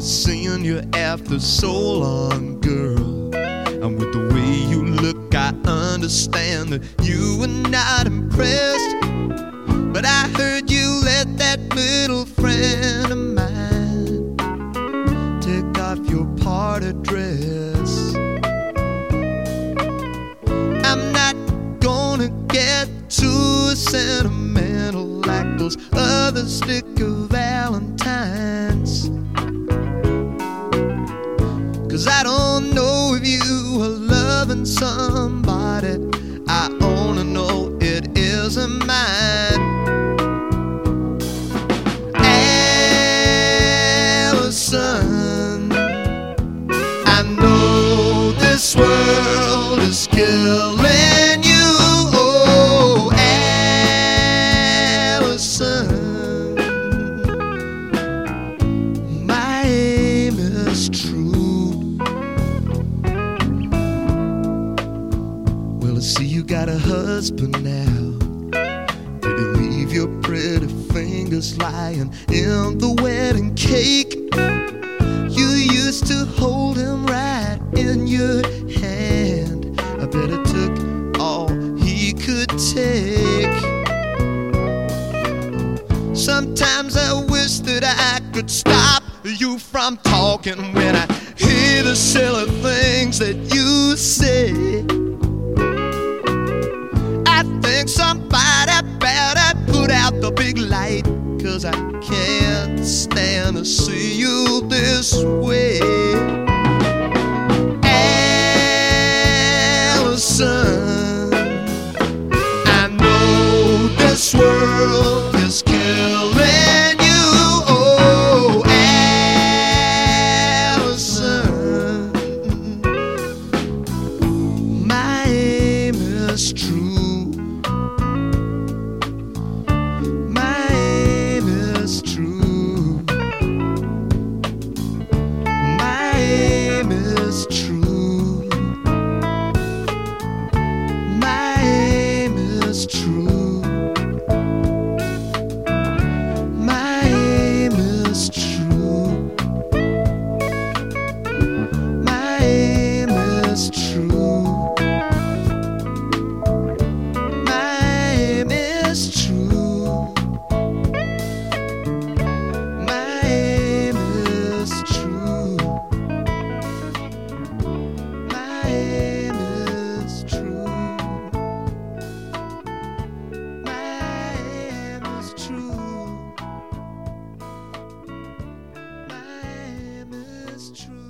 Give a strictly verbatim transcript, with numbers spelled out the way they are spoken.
to seeing you after so long, girl. And with the way you look, I understand that you were not impressed. But I heard you let that little friend of mine take off your party dress. I'm not gonna get too sentimental like those other sticker Valentines, 'cause I don't know if you are loving somebody. I only know it isn't mine. Allison, I know this world is killing you. Oh, Allison, my aim is true. Well, I see you got a husband now. Did he leave your pretty fingers lying in the wedding cake? You used to hold him right in your hand. I bet it took all he could take. Sometimes I wish that I could stop you from talking when I hear the silly things that you say. I think somebody better put out the big light, 'cause I can't stand to see you this way. Allison, I know this world is killing you. Oh, Allison, my aim is true. True.